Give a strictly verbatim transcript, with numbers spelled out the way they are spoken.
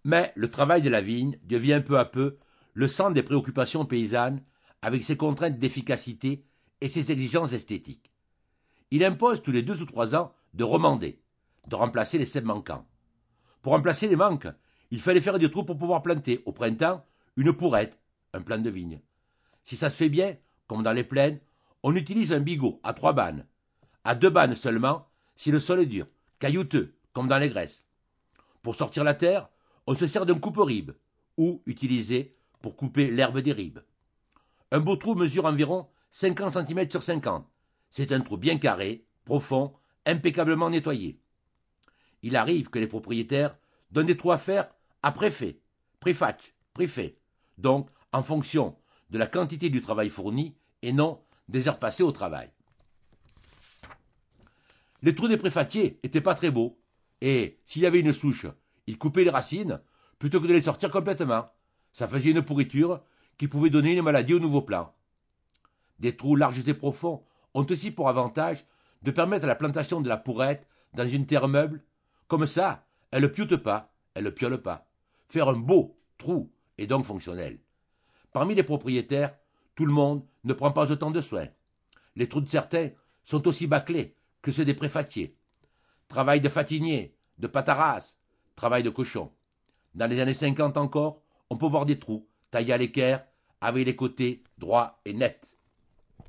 Mais le travail de la vigne devient peu à peu le centre des préoccupations paysannes avec ses contraintes d'efficacité et ses exigences esthétiques. Il impose tous les deux ou trois ans de remander, de remplacer les sèmes manquants. Pour remplacer les manques, il fallait faire des trous pour pouvoir planter, au printemps, une pourrette, un plant de vigne. Si ça se fait bien, comme dans les plaines, on utilise un bigot à trois bannes, à deux bannes seulement si le sol est dur, caillouteux, comme dans les Grèces. Pour sortir la terre, on se sert d'un coupe-ribes, ou utilisé pour couper l'herbe des ribes. Un beau trou mesure environ cinquante centimètres sur cinquante. C'est un trou bien carré, profond, impeccablement nettoyé. Il arrive que les propriétaires donnent des trous à faire à préfet, préfatch, préfet, donc en fonction de la quantité du travail fourni et non des heures passées au travail. Les trous des préfatiers n'étaient pas très beaux, et s'il y avait une souche, ils coupaient les racines plutôt que de les sortir complètement. Ça faisait une pourriture qui pouvait donner une maladie au nouveau plant. Des trous larges et profonds ont aussi pour avantage de permettre la plantation de la pourrette dans une terre meuble. Comme ça, elle ne pioute pas, elle ne piole pas. Faire un beau trou est donc fonctionnel. Parmi les propriétaires, tout le monde ne prend pas autant de soin. Les trous de certains sont aussi bâclés que ceux des préfatiers. Travail de fatinier, de pataras, travail de cochon. Dans les années cinquante encore, on peut voir des trous taillés à l'équerre avec les côtés droits et nets.